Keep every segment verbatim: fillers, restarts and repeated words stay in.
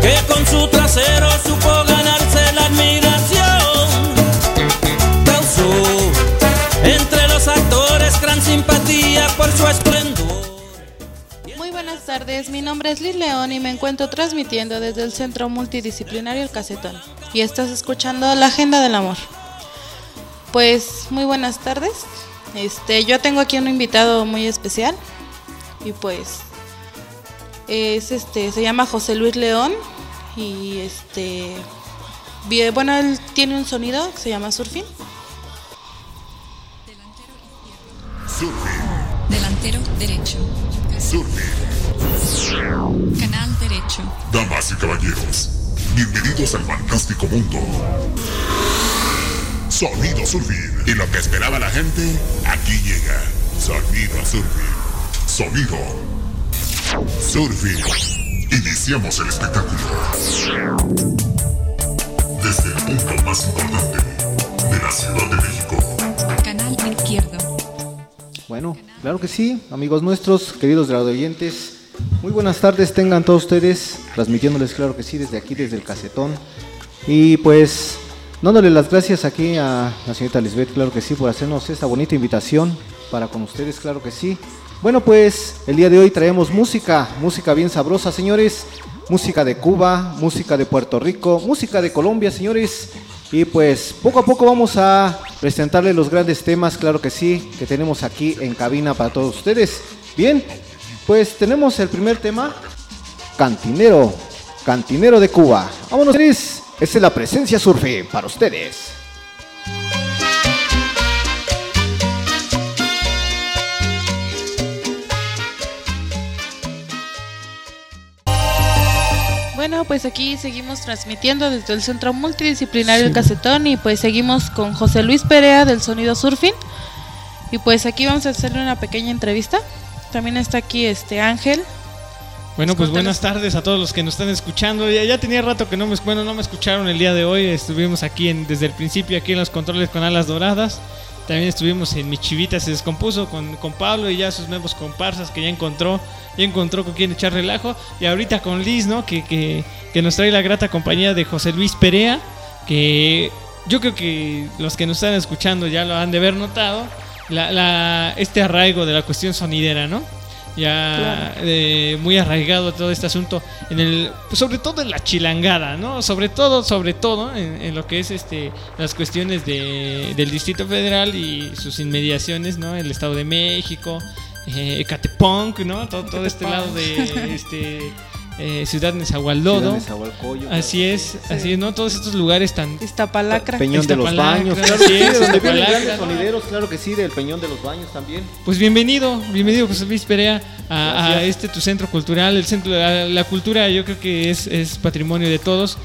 que con su trasero supo ganarse la admiración. Causó entre los actores gran simpatía por su esplendor. Muy buenas tardes, mi nombre es Liz León y me encuentro transmitiendo desde el Centro Multidisciplinario El Casetón. Y estás escuchando La Agenda del Amor. Pues muy buenas tardes. Este, yo tengo aquí un invitado muy especial. Y pues es este, se llama José Luis León. Y este bueno, él tiene un sonido que se llama surfing. Surfing. Delantero derecho. Surfing. Canal derecho. Damas y caballeros, bienvenidos al fantástico mundo. Sonido Surfing. Y lo que esperaba la gente, aquí llega. Sonido Surfing. Sonido Surfing. Iniciamos el espectáculo. Desde el punto más importante de la Ciudad de México. Canal izquierdo. Bueno, claro que sí, amigos nuestros, queridos radioyentes, muy buenas tardes tengan todos ustedes, transmitiéndoles claro que sí desde aquí, desde el Casetón, y pues dándole las gracias aquí a la señorita Lisbeth, claro que sí, por hacernos esta bonita invitación para con ustedes, claro que sí. Bueno, pues el día de hoy traemos música, música bien sabrosa, señores, música de Cuba, música de Puerto Rico, música de Colombia, señores. Y pues poco a poco vamos a presentarles los grandes temas, claro que sí, que tenemos aquí en cabina para todos ustedes. Bien, pues tenemos el primer tema, Cantinero, Cantinero de Cuba. Vámonos, esta es la presencia surfe para ustedes. Bueno, pues aquí seguimos transmitiendo desde el Centro Multidisciplinario sí. El Casetón y pues seguimos con José Luis Perea del Sonido Surfing y pues aquí vamos a hacerle una pequeña entrevista. También está aquí este Ángel. Bueno, pues buenas tardes a todos los que nos están escuchando. Ya, ya tenía rato que no me, bueno, no me escucharon el día de hoy. Estuvimos aquí en, desde el principio aquí en los controles con Alas Doradas. También estuvimos en Mi Chivita se descompuso con, con Pablo y ya sus nuevos comparsas que ya encontró, ya encontró con quién echar relajo. Y ahorita con Liz, ¿no? Que, que, que nos trae la grata compañía de José Luis Perea, que yo creo que los que nos están escuchando ya lo han de haber notado, la, la, este arraigo de la cuestión sonidera, ¿no? Ya claro. eh, muy arraigado todo este asunto en el, pues sobre todo en la chilangada, ¿no? Sobre todo, sobre todo en, en lo que es este las cuestiones de, del Distrito Federal y sus inmediaciones, ¿no? El Estado de México, eh, Ecatepunk, ¿no? Todo, todo este lado de este eh, Ciudad Nezahualcóyotl. Así es, sí. Así es, ¿no? Todos estos lugares tan Iztapalacra, Peñón de los Baños, claro, sí, es, donde vienen grandes sonideros, claro que sí, del Peñón de los Baños también. Pues bienvenido, bienvenido José Luis Perea a, a este tu centro cultural, el centro la, la cultura yo creo que es, es patrimonio de todos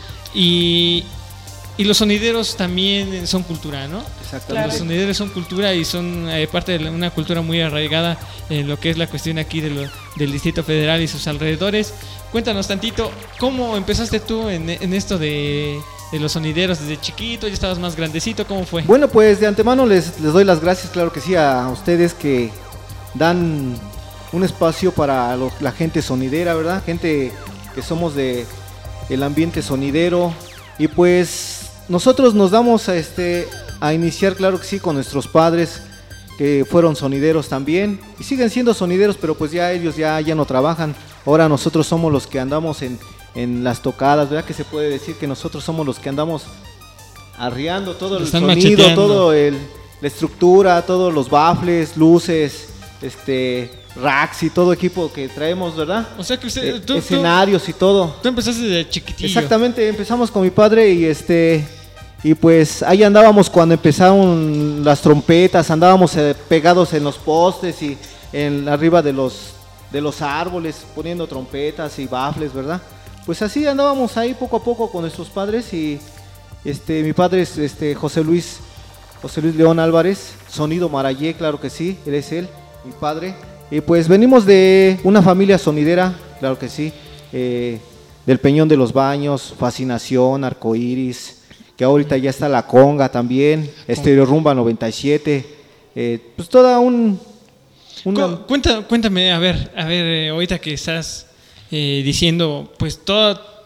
y y los sonideros también son cultura, ¿no? Exactamente. Claro. Los sonideros son cultura y son eh, parte de una cultura muy arraigada en lo que es la cuestión aquí de lo, del Distrito Federal y sus alrededores. Cuéntanos tantito, ¿cómo empezaste tú en, en esto de, de los sonideros desde chiquito? ¿Ya estabas más grandecito? ¿Cómo fue? Bueno, pues de antemano les, les doy las gracias, claro que sí, a ustedes que dan un espacio para los, la gente sonidera, ¿verdad? Gente que somos de el ambiente sonidero y pues nosotros nos damos a, este, a iniciar, claro que sí, con nuestros padres que fueron sonideros también y siguen siendo sonideros, pero pues ya ellos ya, ya no trabajan. Ahora nosotros somos los que andamos en, en las tocadas, ¿verdad? Que se puede decir que nosotros somos los que andamos arriando todo el sonido, macheteando. todo el, la estructura, todos los baffles, luces, este, racks y todo equipo que traemos, ¿verdad? O sea que usted, eh, tú, escenarios tú, y todo. Tú empezaste desde chiquitillo. Exactamente, empezamos con mi padre y este y pues ahí andábamos cuando empezaron las trompetas, andábamos eh, pegados en los postes y en arriba de los de los árboles poniendo trompetas y baffles, ¿verdad? Pues así andábamos ahí poco a poco con nuestros padres y este mi padre es este José Luis José Luis León Álvarez, Sonido Marayé, claro que sí, él es él, mi padre. Y pues venimos de una familia sonidera, claro que sí, eh, del Peñón de los Baños, Fascinación, Arcoíris, que ahorita ya está la conga también, Estéreo Rumba noventa y siete, eh, pues toda un... Una... Cuéntame, cuéntame, a ver, a ver, eh, ahorita que estás eh, diciendo, pues toda,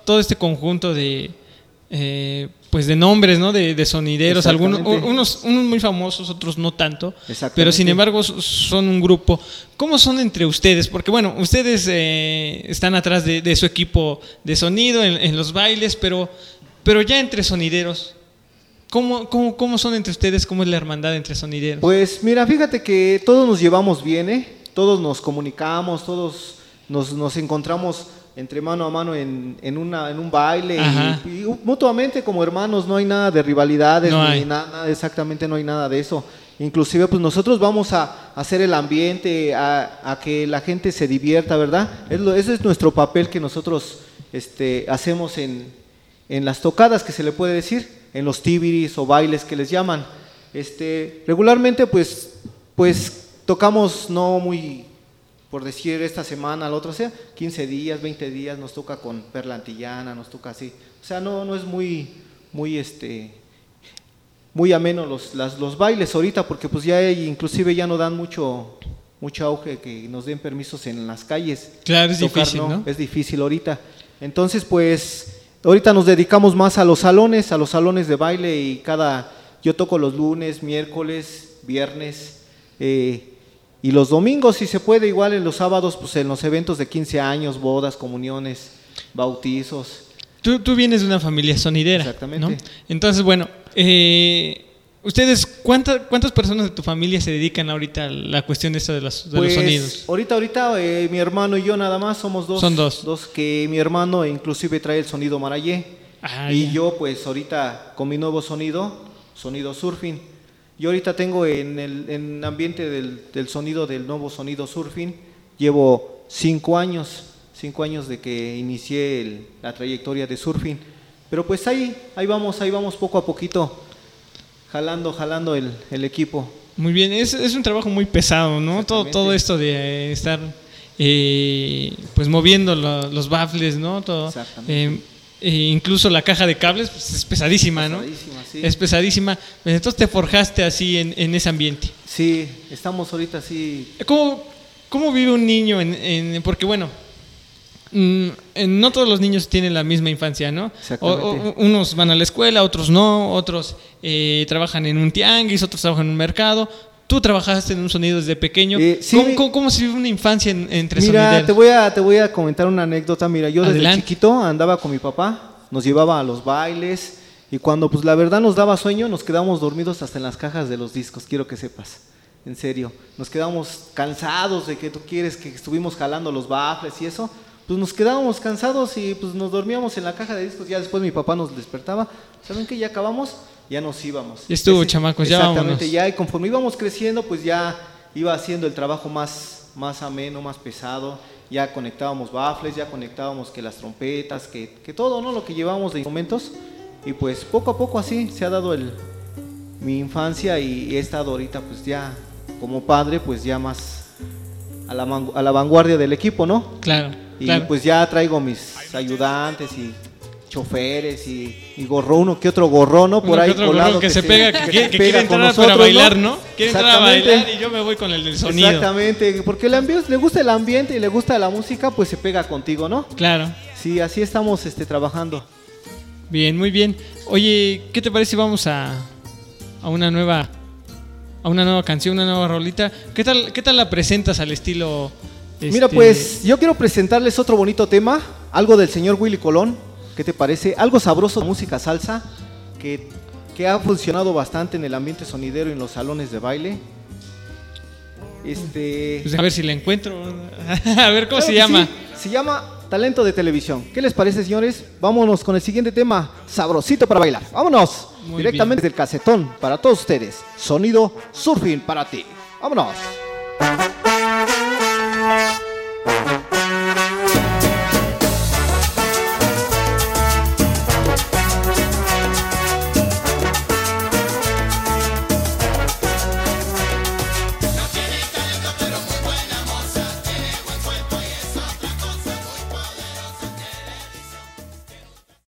todo este conjunto de eh, pues de nombres, ¿no? De, de sonideros, algunos unos, unos muy famosos, otros no tanto, pero sin embargo son un grupo. ¿Cómo son entre ustedes? Porque bueno, ustedes eh, están atrás de, de su equipo de sonido en, en los bailes, pero, pero ya entre sonideros, ¿cómo, cómo, ¿cómo son entre ustedes? ¿Cómo es la hermandad entre sonideros? Pues mira, fíjate que todos nos llevamos bien, ¿eh? Todos nos comunicamos, todos nos, nos encontramos entre mano a mano en, en, una, en un baile y, y mutuamente como hermanos, no hay nada de rivalidades, no ni nada, exactamente no hay nada de eso. Inclusive pues nosotros vamos a, a hacer el ambiente, a, a que la gente se divierta, ¿verdad? Es lo, ese es nuestro papel que nosotros este, hacemos en, en las tocadas, que se le puede decir, en los tibiris o bailes que les llaman. Este, regularmente pues, pues tocamos no muy... por decir esta semana, la otra, o sea, quince días, veinte días, nos toca con Perla Antillana, nos toca así, o sea, no, no es muy, muy, este, muy ameno los, las, los bailes ahorita, porque pues ya hay, inclusive ya no dan mucho, mucho auge que nos den permisos en las calles. Claro, es tocar, difícil, ¿no? ¿no? Es difícil ahorita, entonces pues, ahorita nos dedicamos más a los salones, a los salones de baile y cada, yo toco los lunes, miércoles, viernes, eh, y los domingos, si se puede, igual en los sábados, pues en los eventos de quince años, bodas, comuniones, bautizos. Tú, tú vienes de una familia sonidera. Exactamente. ¿No? Entonces, bueno, eh, ustedes, ¿cuántas, ¿cuántas personas de tu familia se dedican ahorita a la cuestión de esto de los, de pues, los sonidos? Ahorita, ahorita, eh, mi hermano y yo nada más somos dos. Son dos. Dos que mi hermano inclusive trae el sonido marayé. Ah, y ya. Yo, pues ahorita con mi nuevo sonido, sonido surfing. Yo ahorita tengo en el en ambiente del, del sonido, del nuevo sonido surfing, llevo cinco años, cinco años de que inicié el, la trayectoria de surfing, pero pues ahí, ahí vamos, ahí vamos poco a poquito, jalando, jalando el, el equipo. Muy bien, es, es un trabajo muy pesado, ¿no? Todo, todo esto de eh, estar eh, pues moviendo lo, los baffles, ¿no? Todo, Exactamente. Eh, E incluso la caja de cables pues, es pesadísima, ¿no? Pesadísima, sí. Es pesadísima. Entonces te forjaste así en, en ese ambiente. Sí, estamos ahorita así. ¿Cómo, cómo vive un niño? En, en, porque bueno, mmm, no todos los niños tienen la misma infancia, ¿no? Exactamente. O, o, unos van a la escuela, otros no, otros eh, trabajan en un tianguis, otros trabajan en un mercado. Tú trabajaste en un sonido desde pequeño. Eh, sí, ¿Cómo, cómo, ¿Cómo se vive una infancia en, entre mira, sonideros? te voy a te voy a comentar una anécdota. Mira, yo desde Adelante. chiquito andaba con mi papá, nos llevaba a los bailes y cuando pues la verdad nos daba sueño, nos quedábamos dormidos hasta en las cajas de los discos, quiero que sepas. En serio, nos quedábamos cansados de que tú quieres que estuvimos jalando los baffles y eso, pues nos quedábamos cansados y pues nos dormíamos en la caja de discos. Ya después mi papá nos despertaba, ¿saben qué? Ya acabamos. Ya nos íbamos. Ya estuvo, Ese, chamacos, ya exactamente, vámonos. Ya, y conforme íbamos creciendo, pues ya iba haciendo el trabajo más, más ameno, más pesado. Ya conectábamos baffles, ya conectábamos que las trompetas, que, que todo, ¿no? Lo que llevábamos de instrumentos. Y pues poco a poco así se ha dado el, mi infancia y he estado ahorita pues ya como padre, pues ya más a la, a la vanguardia del equipo, ¿no? Claro. Y claro. pues ya traigo mis ayudantes y choferes y, y gorro, uno que otro gorrono por uno ahí que colado que, que se, se pega, que, que, que quiere entrar nosotros, para bailar, ¿no? ¿no? Quiere entrar a bailar y yo me voy con el del sonido. Exactamente, porque el ambiente, le gusta el ambiente y le gusta la música, pues se pega contigo, ¿no? Claro. Sí, así estamos este, trabajando. Bien, muy bien. Oye, ¿qué te parece si vamos a, a una nueva a una nueva canción, una nueva rolita? ¿Qué tal, qué tal la presentas al estilo? Este... Mira, pues yo quiero presentarles otro bonito tema, algo del señor Willy Colón. ¿Qué te parece? Algo sabroso, música salsa, que, que ha funcionado bastante en el ambiente sonidero y en los salones de baile. Este... Pues a ver si la encuentro. A ver cómo claro se llama. Sí. Se llama Talento de Televisión. ¿Qué les parece, señores? Vámonos con el siguiente tema, sabrosito para bailar. Vámonos. Muy directamente bien. Desde el casetón para todos ustedes. Sonido surfing para ti. Vámonos.